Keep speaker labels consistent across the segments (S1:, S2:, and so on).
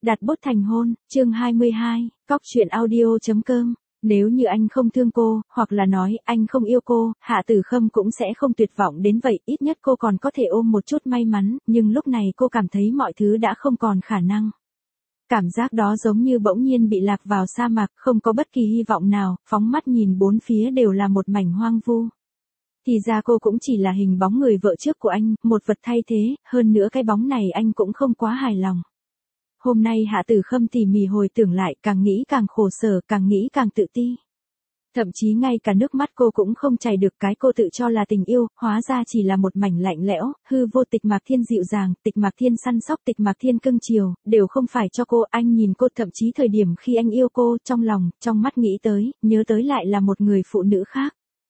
S1: Đặt bút thành hôn, chương 22, Cóc truyện audio.com. Nếu như anh không thương cô, hoặc là nói anh không yêu cô, Hạ Tử Khâm cũng sẽ không tuyệt vọng đến vậy, ít nhất cô còn có thể ôm một chút may mắn, nhưng lúc này cô cảm thấy mọi thứ đã không còn khả năng. Cảm giác đó giống như bỗng nhiên bị lạc vào sa mạc, không có bất kỳ hy vọng nào, phóng mắt nhìn bốn phía đều là một mảnh hoang vu. Thì ra cô cũng chỉ là hình bóng người vợ trước của anh, một vật thay thế, hơn nữa cái bóng này anh cũng không quá hài lòng. Hôm nay Hạ Tử Khâm tỉ mỉ hồi tưởng lại, càng nghĩ càng khổ sở, càng nghĩ càng tự ti. Thậm chí ngay cả nước mắt cô cũng không chảy được, cái cô tự cho là tình yêu, hóa ra chỉ là một mảnh lạnh lẽo, hư vô. Tịch Mạc Thiên dịu dàng, Tịch Mạc Thiên săn sóc, Tịch Mạc Thiên cưng chiều, đều không phải cho cô. Anh nhìn cô, thậm chí thời điểm khi anh yêu cô, trong lòng, trong mắt nghĩ tới, nhớ tới lại là một người phụ nữ khác.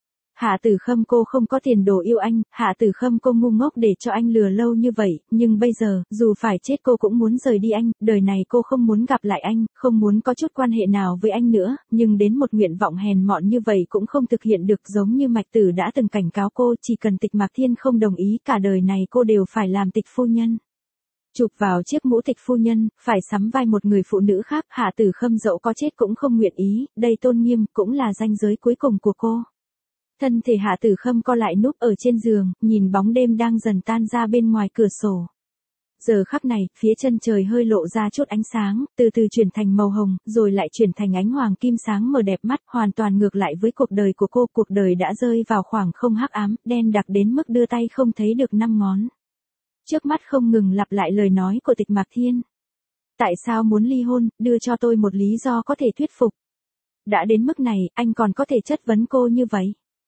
S1: Hạ Tử Khâm cô không có tiền đồ yêu anh, Hạ Tử Khâm cô ngu ngốc để cho anh lừa lâu như vậy, nhưng bây giờ, dù phải chết cô cũng muốn rời đi anh, đời này cô không muốn gặp lại anh, không muốn có chút quan hệ nào với anh nữa, nhưng đến một nguyện vọng hèn mọn như vậy cũng không thực hiện được, giống như Mạch Tử đã từng cảnh cáo cô, chỉ cần Tịch Mạc Thiên không đồng ý, cả đời này cô đều phải làm tịch phu nhân. Chụp vào chiếc mũ tịch phu nhân, phải sắm vai một người phụ nữ khác, Hạ Tử Khâm dẫu có chết cũng không nguyện ý, đây tôn nghiêm, cũng là ranh giới cuối cùng của cô. Thân thể Hạ Tử Khâm co lại núp ở trên giường, nhìn bóng đêm đang dần tan ra bên ngoài cửa sổ. Giờ khắc này, phía chân trời hơi lộ ra chút ánh sáng, từ từ chuyển thành màu hồng, rồi lại chuyển thành ánh hoàng kim sáng mờ đẹp mắt, hoàn toàn ngược lại với cuộc đời của cô. Cuộc đời đã rơi vào khoảng không hắc ám, đen đặc đến mức đưa tay không thấy được năm ngón. Trước mắt không ngừng lặp lại lời nói của Tịch Mạc Thiên. Tại sao muốn ly hôn, đưa cho tôi một lý do có thể thuyết phục. Đã đến mức này, anh còn có thể chất vấn cô như vậy.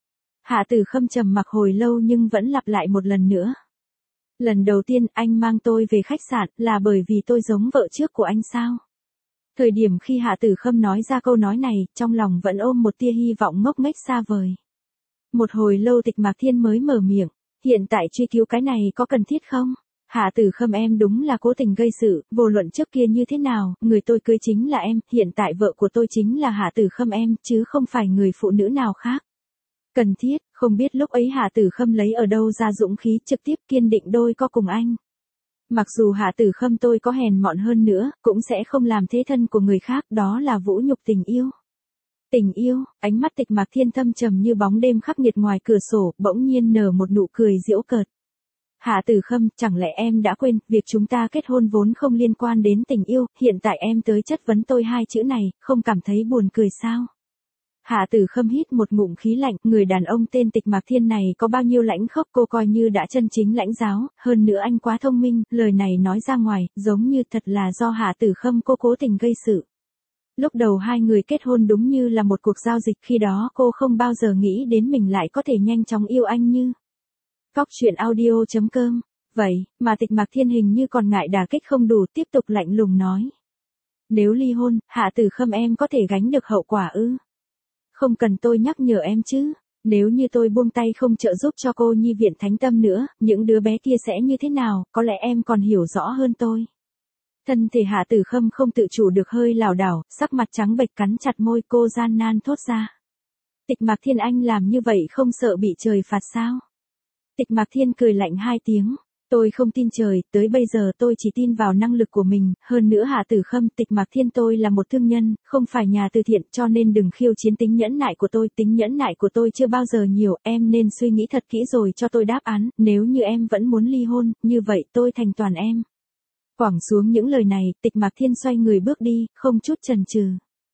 S1: Hạ Tử Khâm trầm mặc hồi lâu nhưng vẫn lặp lại một lần nữa. Lần đầu tiên anh mang tôi về khách sạn là bởi vì tôi giống vợ trước của anh sao? Thời điểm khi Hạ Tử Khâm nói ra câu nói này, trong lòng vẫn ôm một tia hy vọng ngốc nghếch xa vời. Một hồi lâu Tịch Mạc Thiên mới mở miệng, hiện tại truy cứu cái này có cần thiết không? Hạ Tử Khâm em đúng là cố tình gây sự, vô luận trước kia như thế nào, người tôi cưới chính là em, hiện tại vợ của tôi chính là Hạ Tử Khâm em, chứ không phải người phụ nữ nào khác. Cần thiết, không biết lúc ấy Hạ Tử Khâm lấy ở đâu ra dũng khí trực tiếp kiên định đôi co cùng anh. Mặc dù Hạ Tử Khâm tôi có hèn mọn hơn nữa, cũng sẽ không làm thế thân của người khác, đó là vũ nhục tình yêu. Tình yêu, ánh mắt Tịch Mạc Thiên thâm trầm như bóng đêm khắc nghiệt ngoài cửa sổ, bỗng nhiên nở một nụ cười giễu cợt. Hạ Tử Khâm, chẳng lẽ em đã quên, việc chúng ta kết hôn vốn không liên quan đến tình yêu, hiện tại em tới chất vấn tôi hai chữ này, không cảm thấy buồn cười sao? Hạ Tử Khâm hít một ngụm khí lạnh, người đàn ông tên Tịch Mạc Thiên này có bao nhiêu lãnh khốc cô coi như đã chân chính lãnh giáo, hơn nữa anh quá thông minh, lời này nói ra ngoài, giống như thật là do Hạ Tử Khâm cô cố tình gây sự. Lúc đầu hai người kết hôn đúng như là một cuộc giao dịch, khi đó cô không bao giờ nghĩ đến mình lại có thể nhanh chóng yêu anh như. Cóc truyện audio.com. Vậy, mà Tịch Mạc Thiên hình như còn ngại đả kích không đủ, tiếp tục lạnh lùng nói. Nếu ly hôn, Hạ Tử Khâm em có thể gánh được hậu quả ư? Không cần tôi nhắc nhở em chứ, nếu như tôi buông tay không trợ giúp cho cô nhi viện Thánh Tâm nữa, những đứa bé kia sẽ như thế nào, có lẽ em còn hiểu rõ hơn tôi. Thân thể Hạ Tử Khâm không tự chủ được hơi lảo đảo, sắc mặt trắng bệch cắn chặt môi, cô gian nan thốt ra. Tịch Mạc Thiên anh làm như vậy không sợ bị trời phạt sao? Tịch Mạc Thiên cười lạnh hai tiếng. Tôi không tin trời, tới bây giờ tôi chỉ tin vào năng lực của mình, hơn nữa Hạ Tử Khâm, Tịch Mạc Thiên tôi là một thương nhân, không phải nhà từ thiện, cho nên đừng khiêu chiến tính nhẫn nại của tôi, tính nhẫn nại của tôi chưa bao giờ nhiều, em nên suy nghĩ thật kỹ rồi cho tôi đáp án, nếu như em vẫn muốn ly hôn, như vậy tôi thành toàn em. Quẳng xuống những lời này, Tịch Mạc Thiên xoay người bước đi, không chút chần chừ.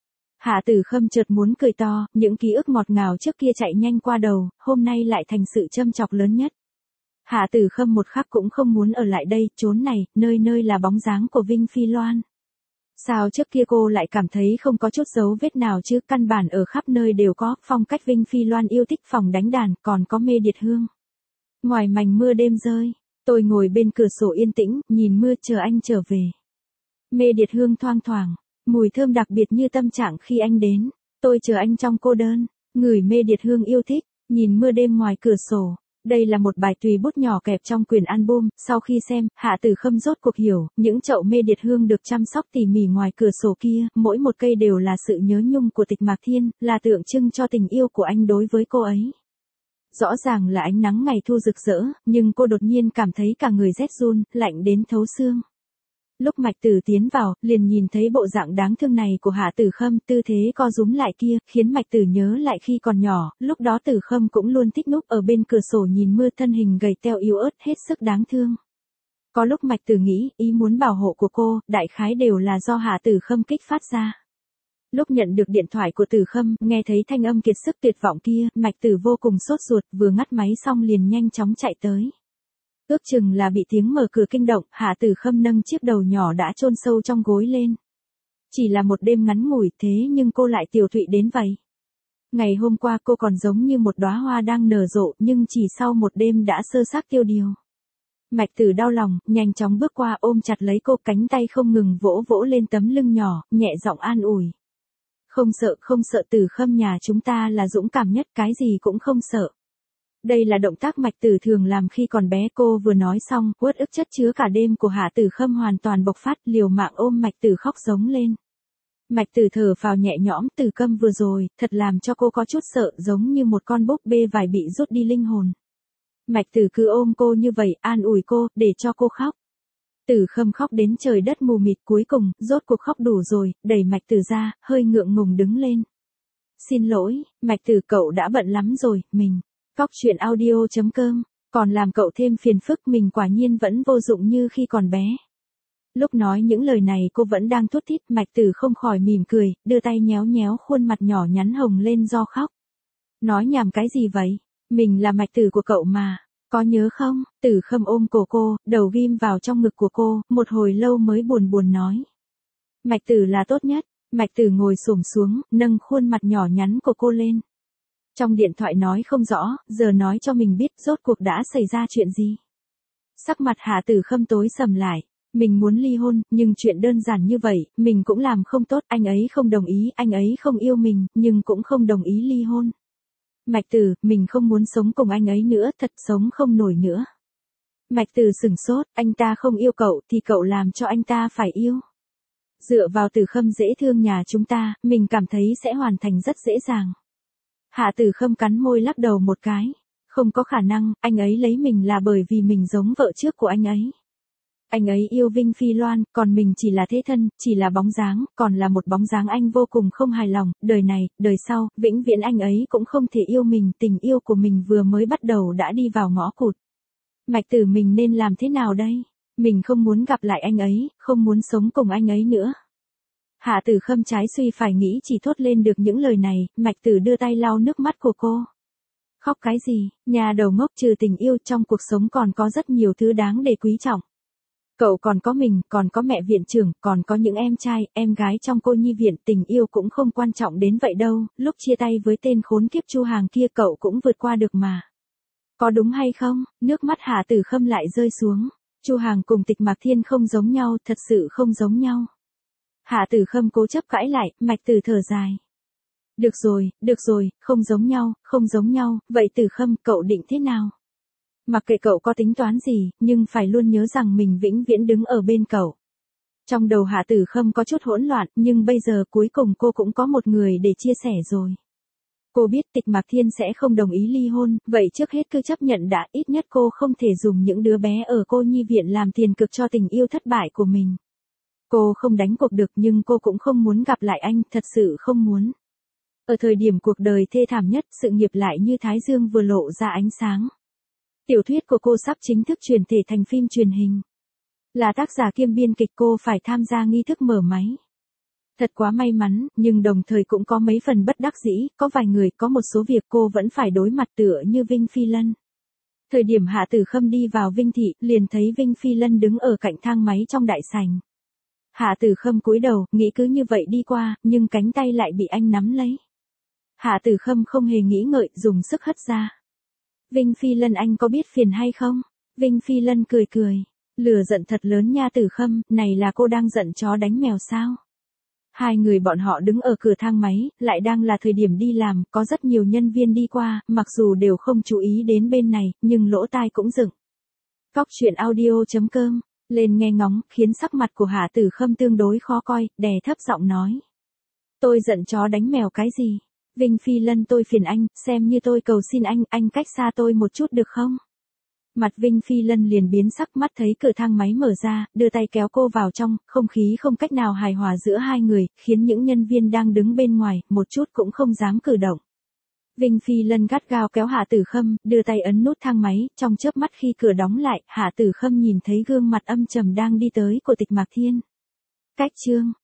S1: Hạ Tử Khâm chợt muốn cười to, những ký ức ngọt ngào trước kia chạy nhanh qua đầu, hôm nay lại thành sự châm chọc lớn nhất. Hạ Tử Khâm một khắc cũng không muốn ở lại đây, chốn này, nơi nơi là bóng dáng của Vinh Phi Loan. Sao trước kia cô lại cảm thấy không có chút dấu vết nào chứ, căn bản ở khắp nơi đều có, phong cách Vinh Phi Loan yêu thích phòng đánh đàn, còn có Mê Điệt Hương. Ngoài mành mưa đêm rơi, tôi ngồi bên cửa sổ yên tĩnh, nhìn mưa chờ anh trở về. Mê Điệt Hương thoang thoảng, mùi thơm đặc biệt như tâm trạng khi anh đến, tôi chờ anh trong cô đơn, ngửi Mê Điệt Hương yêu thích, nhìn mưa đêm ngoài cửa sổ. Đây là một bài tùy bút nhỏ kẹp trong quyển album, sau khi xem, Hạ Tử Khâm rốt cuộc hiểu, những chậu Mê Điệt Hương được chăm sóc tỉ mỉ ngoài cửa sổ kia, mỗi một cây đều là sự nhớ nhung của Tịch Mạc Thiên, là tượng trưng cho tình yêu của anh đối với cô ấy. Rõ ràng là ánh nắng ngày thu rực rỡ, nhưng cô đột nhiên cảm thấy cả người rét run, lạnh đến thấu xương. Lúc Mạch Tử tiến vào, liền nhìn thấy bộ dạng đáng thương này của Hạ Tử Khâm, tư thế co rúm lại kia, khiến Mạch Tử nhớ lại khi còn nhỏ, lúc đó Tử Khâm cũng luôn thích núp ở bên cửa sổ nhìn mưa, thân hình gầy teo yếu ớt hết sức đáng thương. Có lúc Mạch Tử nghĩ, ý muốn bảo hộ của cô, đại khái đều là do Hạ Tử Khâm kích phát ra. Lúc nhận được điện thoại của Tử Khâm, nghe thấy thanh âm kiệt sức tuyệt vọng kia, Mạch Tử vô cùng sốt ruột, vừa ngắt máy xong liền nhanh chóng chạy tới. Ước chừng là bị tiếng mở cửa kinh động, Hạ Tử Khâm nâng chiếc đầu nhỏ đã chôn sâu trong gối lên. Chỉ là một đêm ngắn ngủi thế nhưng cô lại tiều tụy đến vậy. Ngày hôm qua cô còn giống như một đóa hoa đang nở rộ, nhưng chỉ sau một đêm đã sơ xác tiêu điều. Mạch Tử đau lòng, nhanh chóng bước qua ôm chặt lấy cô, cánh tay không ngừng vỗ vỗ lên tấm lưng nhỏ, nhẹ giọng an ủi. Không sợ, Tử Khâm nhà chúng ta là dũng cảm nhất, cái gì cũng không sợ. Đây là động tác Mạch Tử thường làm khi còn bé. Cô vừa nói xong, uất ức chất chứa cả đêm của Hạ Tử Khâm hoàn toàn bộc phát, liều mạng ôm Mạch Tử khóc giống lên. Mạch Tử thở phào nhẹ nhõm, Tử Khâm vừa rồi, thật làm cho cô có chút sợ, giống như một con búp bê vải bị rút đi linh hồn. Mạch Tử cứ ôm cô như vậy, an ủi cô, để cho cô khóc. Tử Khâm khóc đến trời đất mù mịt, cuối cùng, rốt cuộc khóc đủ rồi, đẩy Mạch Tử ra, hơi ngượng ngùng đứng lên. Xin lỗi, Mạch Tử cậu đã bận lắm rồi, mình. Cóc truyện audio.com, còn làm cậu thêm phiền phức, mình quả nhiên vẫn vô dụng như khi còn bé. Lúc nói những lời này cô vẫn đang thút thít, Mạch Tử không khỏi mỉm cười, đưa tay nhéo nhéo khuôn mặt nhỏ nhắn hồng lên do khóc. Nói nhảm cái gì vậy? Mình là Mạch Tử của cậu mà, có nhớ không? Tử Khâm ôm cổ cô, đầu ghim vào trong ngực của cô, một hồi lâu mới buồn buồn nói. Mạch Tử là tốt nhất. Mạch Tử ngồi xổm xuống, nâng khuôn mặt nhỏ nhắn của cô lên. Trong điện thoại nói không rõ, giờ nói cho mình biết rốt cuộc đã xảy ra chuyện gì. Sắc mặt Hạ Tử Khâm tối sầm lại. Mình muốn ly hôn, nhưng chuyện đơn giản như vậy, mình cũng làm không tốt, anh ấy không đồng ý, anh ấy không yêu mình, nhưng cũng không đồng ý ly hôn. Mạch Tử, mình không muốn sống cùng anh ấy nữa, thật sống không nổi nữa. Mạch Tử sửng sốt, anh ta không yêu cậu thì cậu làm cho anh ta phải yêu. Dựa vào Tử Khâm dễ thương nhà chúng ta, mình cảm thấy sẽ hoàn thành rất dễ dàng. Hạ Tử Khâm cắn môi lắc đầu một cái. Không có khả năng, anh ấy lấy mình là bởi vì mình giống vợ trước của anh ấy. Anh ấy yêu Vinh Phi Loan, còn mình chỉ là thế thân, chỉ là bóng dáng, còn là một bóng dáng anh vô cùng không hài lòng, đời này, đời sau, vĩnh viễn anh ấy cũng không thể yêu mình, tình yêu của mình vừa mới bắt đầu đã đi vào ngõ cụt. Mạch Tử, mình nên làm thế nào đây? Mình không muốn gặp lại anh ấy, không muốn sống cùng anh ấy nữa. Hạ Tử Khâm trái suy phải nghĩ chỉ thốt lên được những lời này, Mạch Tử đưa tay lau nước mắt của cô. Khóc cái gì, nhà đầu ngốc, trừ tình yêu trong cuộc sống còn có rất nhiều thứ đáng để quý trọng. Cậu còn có mình, còn có mẹ viện trưởng, còn có những em trai, em gái trong cô nhi viện, tình yêu cũng không quan trọng đến vậy đâu, lúc chia tay với tên khốn kiếp Chu Hàng kia cậu cũng vượt qua được mà. Có đúng hay không? Nước mắt Hạ Tử Khâm lại rơi xuống. Chu Hàng cùng Tịch Mạc Thiên không giống nhau, thật sự không giống nhau. Hạ Tử Khâm cố chấp cãi lại, Mạch Tử thở dài. Được rồi, không giống nhau, vậy Tử Khâm, cậu định thế nào? Mặc kệ cậu có tính toán gì, nhưng phải luôn nhớ rằng mình vĩnh viễn đứng ở bên cậu. Trong đầu Hạ Tử Khâm có chút hỗn loạn, nhưng bây giờ cuối cùng cô cũng có một người để chia sẻ rồi. Cô biết Tịch Mạc Thiên sẽ không đồng ý ly hôn, vậy trước hết cứ chấp nhận đã, ít nhất cô không thể dùng những đứa bé ở cô nhi viện làm tiền cực cho tình yêu thất bại của mình. Cô không đánh cuộc được nhưng cô cũng không muốn gặp lại anh, thật sự không muốn. Ở thời điểm cuộc đời thê thảm nhất, sự nghiệp lại như Thái Dương vừa lộ ra ánh sáng. Tiểu thuyết của cô sắp chính thức chuyển thể thành phim truyền hình. Là tác giả kiêm biên kịch, cô phải tham gia nghi thức mở máy. Thật quá may mắn, nhưng đồng thời cũng có mấy phần bất đắc dĩ, có vài người, có một số việc cô vẫn phải đối mặt tựa như Vinh Phi Lân. Thời điểm Hạ Tử Khâm đi vào Vinh Thị, liền thấy Vinh Phi Lân đứng ở cạnh thang máy trong đại sảnh. Hạ Tử Khâm cúi đầu, nghĩ cứ như vậy đi qua, nhưng cánh tay lại bị anh nắm lấy. Hạ Tử Khâm không hề nghĩ ngợi, dùng sức hất ra. Vinh Phi Lân, anh có biết phiền hay không? Vinh Phi Lân cười cười. Lửa giận thật lớn nha Tử Khâm, này là cô đang giận chó đánh mèo sao? Hai người bọn họ đứng ở cửa thang máy, lại đang là thời điểm đi làm, có rất nhiều nhân viên đi qua, mặc dù đều không chú ý đến bên này, nhưng lỗ tai cũng dựng. Cóc truyện audio.com, lên nghe ngóng, khiến sắc mặt của Hạ Tử Khâm tương đối khó coi, đè thấp giọng nói. Tôi giận chó đánh mèo cái gì? Vinh Phi Lân, tôi phiền anh, xem như tôi cầu xin anh cách xa tôi một chút được không? Mặt Vinh Phi Lân liền biến sắc, mắt thấy cửa thang máy mở ra, đưa tay kéo cô vào trong, không khí không cách nào hài hòa giữa hai người, khiến những nhân viên đang đứng bên ngoài, một chút cũng không dám cử động. Vinh Phi Lân gắt gao kéo Hạ Tử Khâm, đưa tay ấn nút thang máy, trong chớp mắt khi cửa đóng lại, Hạ Tử Khâm nhìn thấy gương mặt âm trầm đang đi tới của Tịch Mạc Thiên. Cách chương